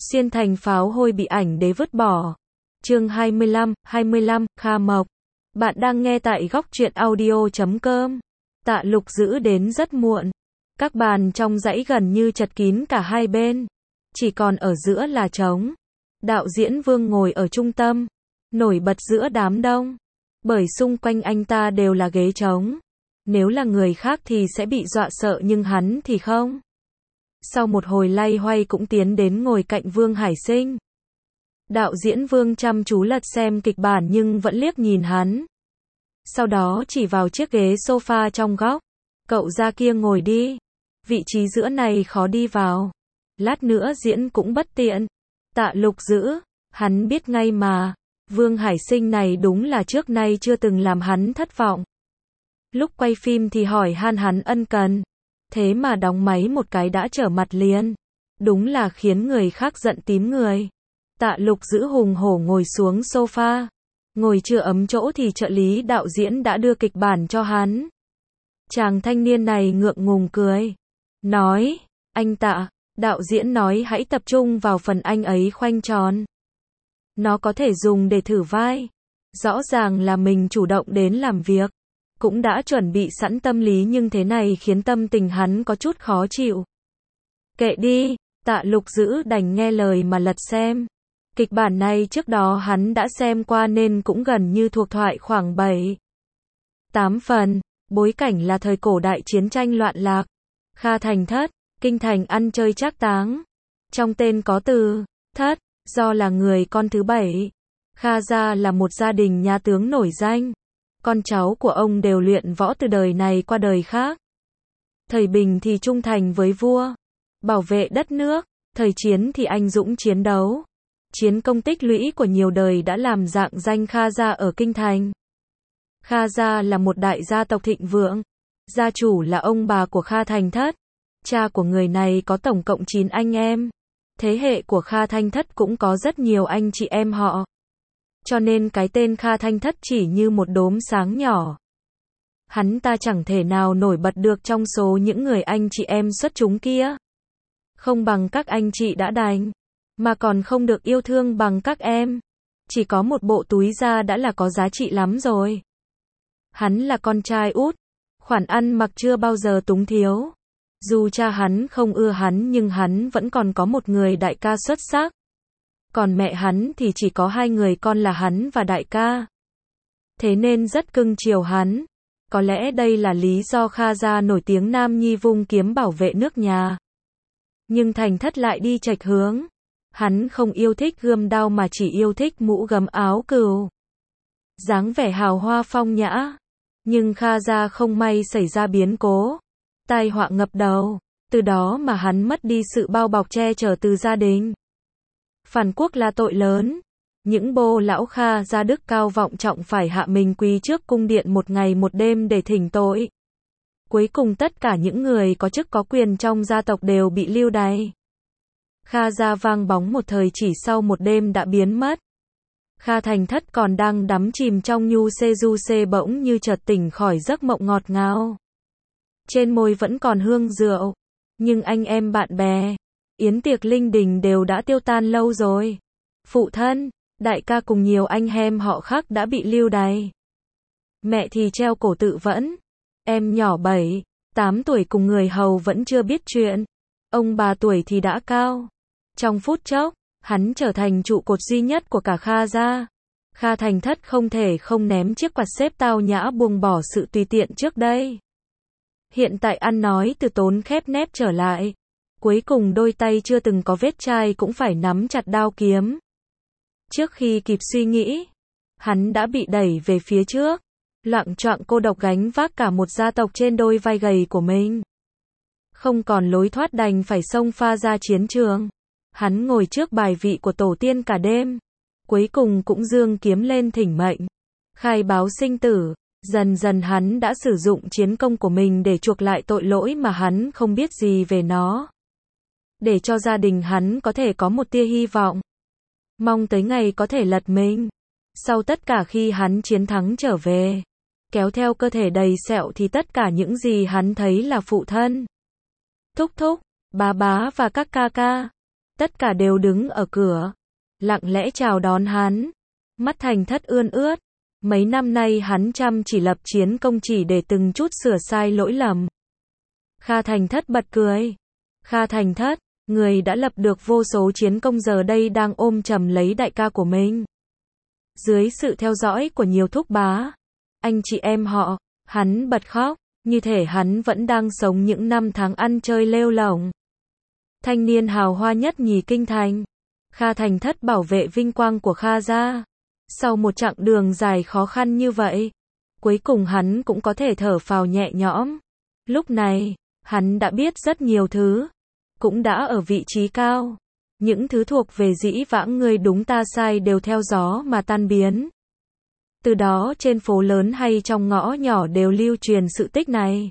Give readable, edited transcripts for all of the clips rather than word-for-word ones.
Xiên thành pháo hôi bị ảnh đế vứt bỏ. Chương 25, Kha Mộc. Bạn đang nghe tại góc truyện audio.com. Tạ Lục giữ đến rất muộn. Các bàn trong dãy gần như chật kín cả hai bên. Chỉ còn ở giữa là trống. Đạo diễn Vương ngồi ở trung tâm, nổi bật giữa đám đông. Bởi xung quanh anh ta đều là ghế trống. Nếu là người khác thì sẽ bị dọa sợ nhưng hắn thì không. Sau một hồi loay hoay cũng tiến đến ngồi cạnh Vương Hải Sinh. Đạo diễn Vương chăm chú lật xem kịch bản nhưng vẫn liếc nhìn hắn. Sau đó chỉ vào chiếc ghế sofa trong góc. Cậu ra kia ngồi đi. Vị trí giữa này khó đi vào. Lát nữa diễn cũng bất tiện. Tạ Lục giữ. Hắn biết ngay mà. Vương Hải Sinh này đúng là trước nay chưa từng làm hắn thất vọng. Lúc quay phim thì hỏi han hắn ân cần. Thế mà đóng máy một cái đã trở mặt liền. Đúng là khiến người khác giận tím người. Tạ Lục giữ hùng hổ ngồi xuống sofa. Ngồi chưa ấm chỗ thì trợ lý đạo diễn đã đưa kịch bản cho hắn. Chàng thanh niên này ngượng ngùng cười. Nói, anh Tạ, đạo diễn nói hãy tập trung vào phần anh ấy khoanh tròn. Nó có thể dùng để thử vai. Rõ ràng là mình chủ động đến làm việc. Cũng đã chuẩn bị sẵn tâm lý nhưng thế này khiến tâm tình hắn có chút khó chịu. Kệ đi, Tạ Lục giữ đành nghe lời mà lật xem. Kịch bản này trước đó hắn đã xem qua nên cũng gần như thuộc thoại khoảng 7-8 phần. Bối cảnh là thời cổ đại chiến tranh loạn lạc. Kha Thành thất, kinh thành ăn chơi trác táng. Trong tên có từ thất, do là người con thứ 7. Kha gia là một gia đình nhà tướng nổi danh. Con cháu của ông đều luyện võ từ đời này qua đời khác. Thời bình thì trung thành với vua, bảo vệ đất nước. Thời chiến thì anh dũng chiến đấu. Chiến công tích lũy của nhiều đời đã làm rạng danh Kha gia ở kinh thành. Kha gia là một đại gia tộc thịnh vượng. Gia chủ là ông bà của Kha Thành thất. Cha của người này có tổng cộng 9 anh em. Thế hệ của Kha Thanh thất cũng có rất nhiều anh chị em họ. Cho nên cái tên Kha Thanh thất chỉ như một đốm sáng nhỏ. Hắn ta chẳng thể nào nổi bật được trong số những người anh chị em xuất chúng kia. Không bằng các anh chị đã đành, mà còn không được yêu thương bằng các em. Chỉ có một bộ túi da đã là có giá trị lắm rồi. Hắn là con trai út, khoản ăn mặc chưa bao giờ túng thiếu. Dù cha hắn không ưa hắn nhưng hắn vẫn còn có một người đại ca xuất sắc. Còn mẹ hắn thì chỉ có 2 người con là hắn và đại ca. Thế nên rất cưng chiều hắn. Có lẽ đây là lý do Kha gia nổi tiếng nam nhi vung kiếm bảo vệ nước nhà. Nhưng Thành thất lại đi chệch hướng. Hắn không yêu thích gươm đao mà chỉ yêu thích mũ gấm áo cừu. Dáng vẻ hào hoa phong nhã. Nhưng Kha gia không may xảy ra biến cố. Tai họa ngập đầu. Từ đó mà hắn mất đi sự bao bọc che chở từ gia đình. Phản quốc là tội lớn. Những bô lão Kha gia đức cao vọng trọng phải hạ mình quỳ trước cung điện một ngày một đêm để thỉnh tội. Cuối cùng tất cả những người có chức có quyền trong gia tộc đều bị lưu đày. Kha gia vang bóng một thời chỉ sau một đêm đã biến mất. Kha Thành thất còn đang đắm chìm trong nhu xê du xê bỗng như chợt tỉnh khỏi giấc mộng ngọt ngào. Trên môi vẫn còn hương rượu. Nhưng anh em bạn bè, yến tiệc linh đình đều đã tiêu tan lâu rồi. Phụ thân, đại ca cùng nhiều anh em họ khác đã bị lưu đày. Mẹ thì treo cổ tự vẫn. Em nhỏ 7-8 tuổi cùng người hầu vẫn chưa biết chuyện. Ông bà tuổi thì đã cao. Trong phút chốc, hắn trở thành trụ cột duy nhất của cả Kha gia. Kha Thành thất không thể không ném chiếc quạt xếp tao nhã buông bỏ sự tùy tiện trước đây. Hiện tại ăn nói từ tốn khép nép trở lại. Cuối cùng đôi tay chưa từng có vết chai cũng phải nắm chặt đao kiếm. Trước khi kịp suy nghĩ, hắn đã bị đẩy về phía trước. Loạng choạng cô độc gánh vác cả một gia tộc trên đôi vai gầy của mình. Không còn lối thoát đành phải xông pha ra chiến trường. Hắn ngồi trước bài vị của tổ tiên cả đêm. Cuối cùng cũng giương kiếm lên thỉnh mệnh. Khai báo sinh tử. Dần dần hắn đã sử dụng chiến công của mình để chuộc lại tội lỗi mà hắn không biết gì về nó. Để cho gia đình hắn có thể có một tia hy vọng. Mong tới ngày có thể lật mình. Sau tất cả khi hắn chiến thắng trở về, kéo theo cơ thể đầy sẹo thì tất cả những gì hắn thấy là phụ thân, thúc thúc, bá bá và các ca ca. Tất cả đều đứng ở cửa, lặng lẽ chào đón hắn. Mắt Thành Thất ươn ướt. Mấy năm nay hắn chăm chỉ lập chiến công chỉ để từng chút sửa sai lỗi lầm. Kha Thành Thất bật cười. Kha Thành Thất, người đã lập được vô số chiến công giờ đây đang ôm chầm lấy đại ca của mình. Dưới sự theo dõi của nhiều thúc bá, anh chị em họ, hắn bật khóc, như thể hắn vẫn đang sống những năm tháng ăn chơi lêu lổng. Thanh niên hào hoa nhất nhì kinh thành. Kha Thành Thất bảo vệ vinh quang của Kha gia. Sau một chặng đường dài khó khăn như vậy, cuối cùng hắn cũng có thể thở phào nhẹ nhõm. Lúc này, hắn đã biết rất nhiều thứ, cũng đã ở vị trí cao. Những thứ thuộc về dĩ vãng người đúng ta sai đều theo gió mà tan biến. Từ đó trên phố lớn hay trong ngõ nhỏ đều lưu truyền sự tích này.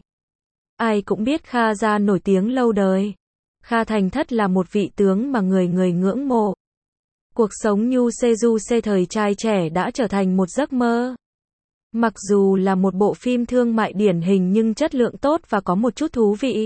Ai cũng biết Kha gia nổi tiếng lâu đời. Kha Thành Thất là một vị tướng mà người người ngưỡng mộ. Cuộc sống nhu xê du xê thời trai trẻ đã trở thành một giấc mơ. Mặc dù là một bộ phim thương mại điển hình nhưng chất lượng tốt và có một chút thú vị.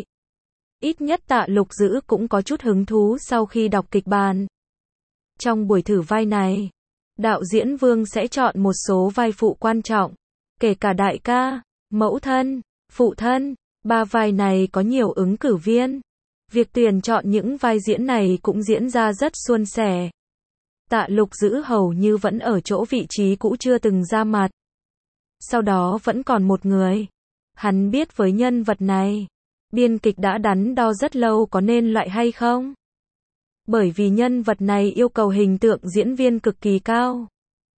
Ít nhất Tạ Lục Dữ cũng có chút hứng thú sau khi đọc kịch bản. Trong buổi thử vai này, đạo diễn Vương sẽ chọn một số vai phụ quan trọng, kể cả đại ca, mẫu thân, phụ thân. 3 vai này có nhiều ứng cử viên. Việc tuyển chọn những vai diễn này cũng diễn ra rất suôn sẻ. Tạ Lục Dữ hầu như vẫn ở chỗ vị trí cũ chưa từng ra mặt. Sau đó vẫn còn một người. Hắn biết với nhân vật này, biên kịch đã đắn đo rất lâu có nên loại hay không. Bởi vì nhân vật này yêu cầu hình tượng diễn viên cực kỳ cao.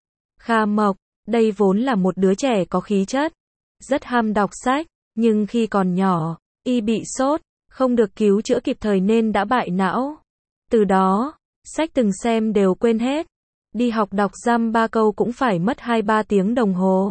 Kha Mộc, đây vốn là một đứa trẻ có khí chất, rất ham đọc sách, nhưng khi còn nhỏ, y bị sốt, không được cứu chữa kịp thời nên đã bại não. Từ đó, sách từng xem đều quên hết. Đi học đọc dăm 3 câu cũng phải mất 2-3 tiếng đồng hồ.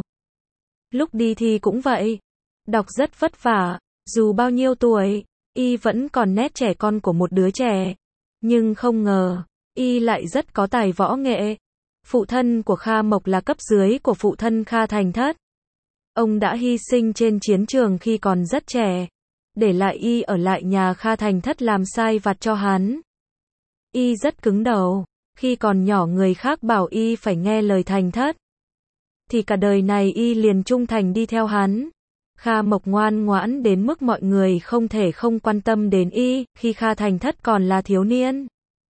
Lúc đi thi cũng vậy. Đọc rất vất vả, dù bao nhiêu tuổi, y vẫn còn nét trẻ con của một đứa trẻ. Nhưng không ngờ, y lại rất có tài võ nghệ. Phụ thân của Kha Mộc là cấp dưới của phụ thân Kha Thành Thất. Ông đã hy sinh trên chiến trường khi còn rất trẻ, để lại y ở lại nhà Kha Thành Thất làm sai vặt cho hắn. Y rất cứng đầu, khi còn nhỏ người khác bảo y phải nghe lời Thành Thất, thì cả đời này y liền trung thành đi theo hắn. Kha Mộc ngoan ngoãn đến mức mọi người không thể không quan tâm đến y, khi Kha Thành Thất còn là thiếu niên.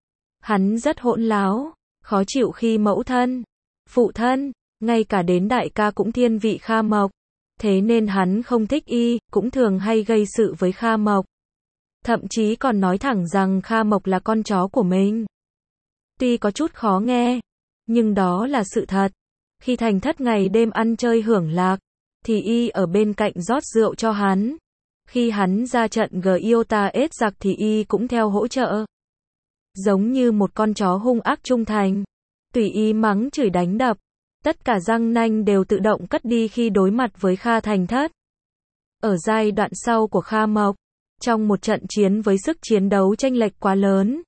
Hắn rất hỗn láo, khó chịu khi mẫu thân, phụ thân, ngay cả đến đại ca cũng thiên vị Kha Mộc. Thế nên hắn không thích y, cũng thường hay gây sự với Kha Mộc. Thậm chí còn nói thẳng rằng Kha Mộc là con chó của mình. Tuy có chút khó nghe, nhưng đó là sự thật. Khi Thành Thất ngày đêm ăn chơi hưởng lạc, thì y ở bên cạnh rót rượu cho hắn. Khi hắn ra trận Gyota ết giặc thì y cũng theo hỗ trợ. Giống như một con chó hung ác trung thành. Tùy y mắng chửi đánh đập, tất cả răng nanh đều tự động cất đi khi đối mặt với Kha Thành Thất. Ở giai đoạn sau của Kha Mộc, trong một trận chiến với sức chiến đấu chênh lệch quá lớn,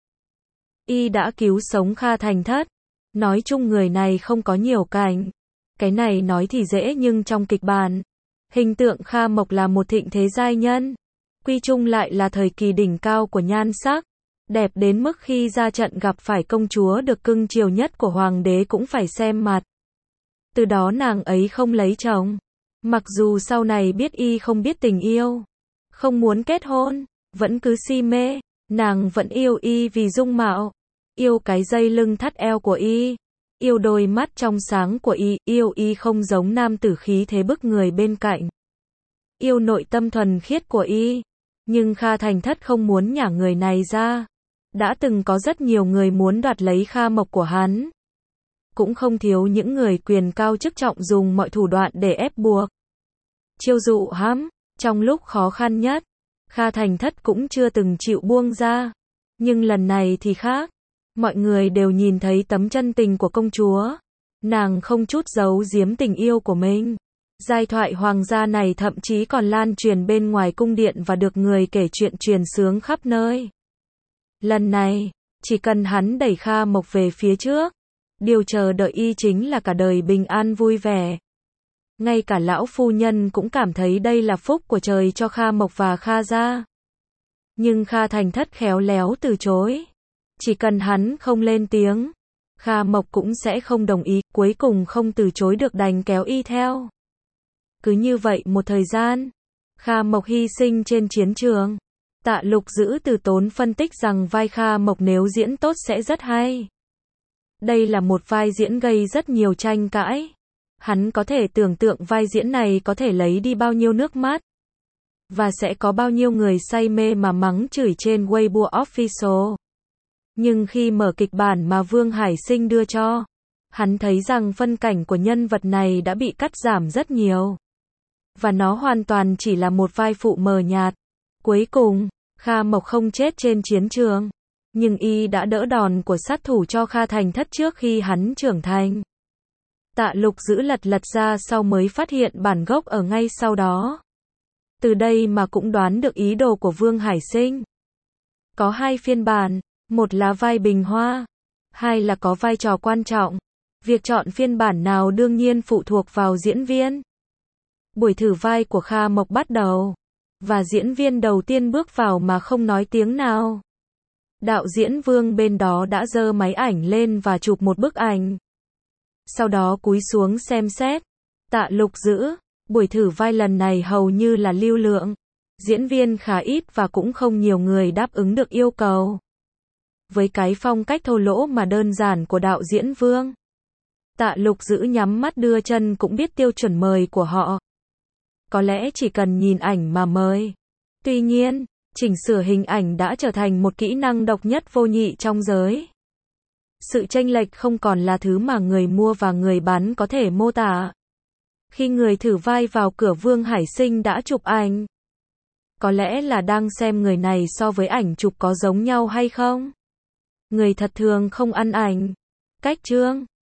y đã cứu sống Kha Thành Thất. Nói chung người này không có nhiều cảnh. Cái này nói thì dễ nhưng trong kịch bản, hình tượng Kha Mộc là một thịnh thế giai nhân. Quy chung lại là thời kỳ đỉnh cao của nhan sắc. Đẹp đến mức khi ra trận gặp phải công chúa được cưng chiều nhất của hoàng đế cũng phải xem mặt. Từ đó nàng ấy không lấy chồng. Mặc dù sau này biết y không biết tình yêu, không muốn kết hôn, vẫn cứ si mê, nàng vẫn yêu y vì dung mạo, yêu cái dây lưng thắt eo của y, yêu đôi mắt trong sáng của y, yêu y không giống nam tử khí thế bức người bên cạnh, yêu nội tâm thuần khiết của y. Nhưng Kha Thành Thất không muốn nhả người này ra. Đã từng có rất nhiều người muốn đoạt lấy Kha Mộc của hắn. Cũng không thiếu những người quyền cao chức trọng dùng mọi thủ đoạn để ép buộc, chiêu dụ hãm. Trong lúc khó khăn nhất, Kha Thành Thất cũng chưa từng chịu buông ra. Nhưng lần này thì khác. Mọi người đều nhìn thấy tấm chân tình của công chúa. Nàng không chút giấu giếm tình yêu của mình. Giai thoại hoàng gia này thậm chí còn lan truyền bên ngoài cung điện và được người kể chuyện truyền xướng khắp nơi. Lần này, chỉ cần hắn đẩy Kha Mộc về phía trước, điều chờ đợi y chính là cả đời bình an vui vẻ. Ngay cả lão phu nhân cũng cảm thấy đây là phúc của trời cho Kha Mộc và Kha gia. Nhưng Kha Thành Thất khéo léo từ chối. Chỉ cần hắn không lên tiếng, Kha Mộc cũng sẽ không đồng ý, cuối cùng không từ chối được đành kéo y theo. Cứ như vậy một thời gian, Kha Mộc hy sinh trên chiến trường. Tạ Lục Dữ từ tốn phân tích rằng vai Kha Mộc nếu diễn tốt sẽ rất hay. Đây là một vai diễn gây rất nhiều tranh cãi. Hắn có thể tưởng tượng vai diễn này có thể lấy đi bao nhiêu nước mắt. Và sẽ có bao nhiêu người say mê mà mắng chửi trên Weibo Official. Nhưng khi mở kịch bản mà Vương Hải Sinh đưa cho, hắn thấy rằng phân cảnh của nhân vật này đã bị cắt giảm rất nhiều. Và nó hoàn toàn chỉ là một vai phụ mờ nhạt. Cuối cùng, Kha Mộc không chết trên chiến trường. Nhưng y đã đỡ đòn của sát thủ cho Kha Thành Thất trước khi hắn trưởng thành. Tạ Lục Dữ lật ra sau mới phát hiện bản gốc ở ngay sau đó. Từ đây mà cũng đoán được ý đồ của Vương Hải Sinh. Có hai phiên bản, một là vai bình hoa, hai là có vai trò quan trọng. Việc chọn phiên bản nào đương nhiên phụ thuộc vào diễn viên. Buổi thử vai của Kha Mộc bắt đầu, và diễn viên đầu tiên bước vào mà không nói tiếng nào. Đạo diễn Vương bên đó đã giơ máy ảnh lên và chụp một bức ảnh. Sau đó cúi xuống xem xét. Tạ Lục Dữ, buổi thử vai lần này hầu như là lưu lượng. Diễn viên khá ít và cũng không nhiều người đáp ứng được yêu cầu. Với cái phong cách thô lỗ mà đơn giản của đạo diễn Vương, Tạ Lục Dữ nhắm mắt đưa chân cũng biết tiêu chuẩn mời của họ. Có lẽ chỉ cần nhìn ảnh mà mời. Tuy nhiên, chỉnh sửa hình ảnh đã trở thành một kỹ năng độc nhất vô nhị trong giới. Sự chênh lệch không còn là thứ mà người mua và người bán có thể mô tả. Khi người thử vai vào cửa, Vương Hải Sinh đã chụp ảnh. Có lẽ là đang xem người này so với ảnh chụp có giống nhau hay không. Người thật thường không ăn ảnh. Cách trương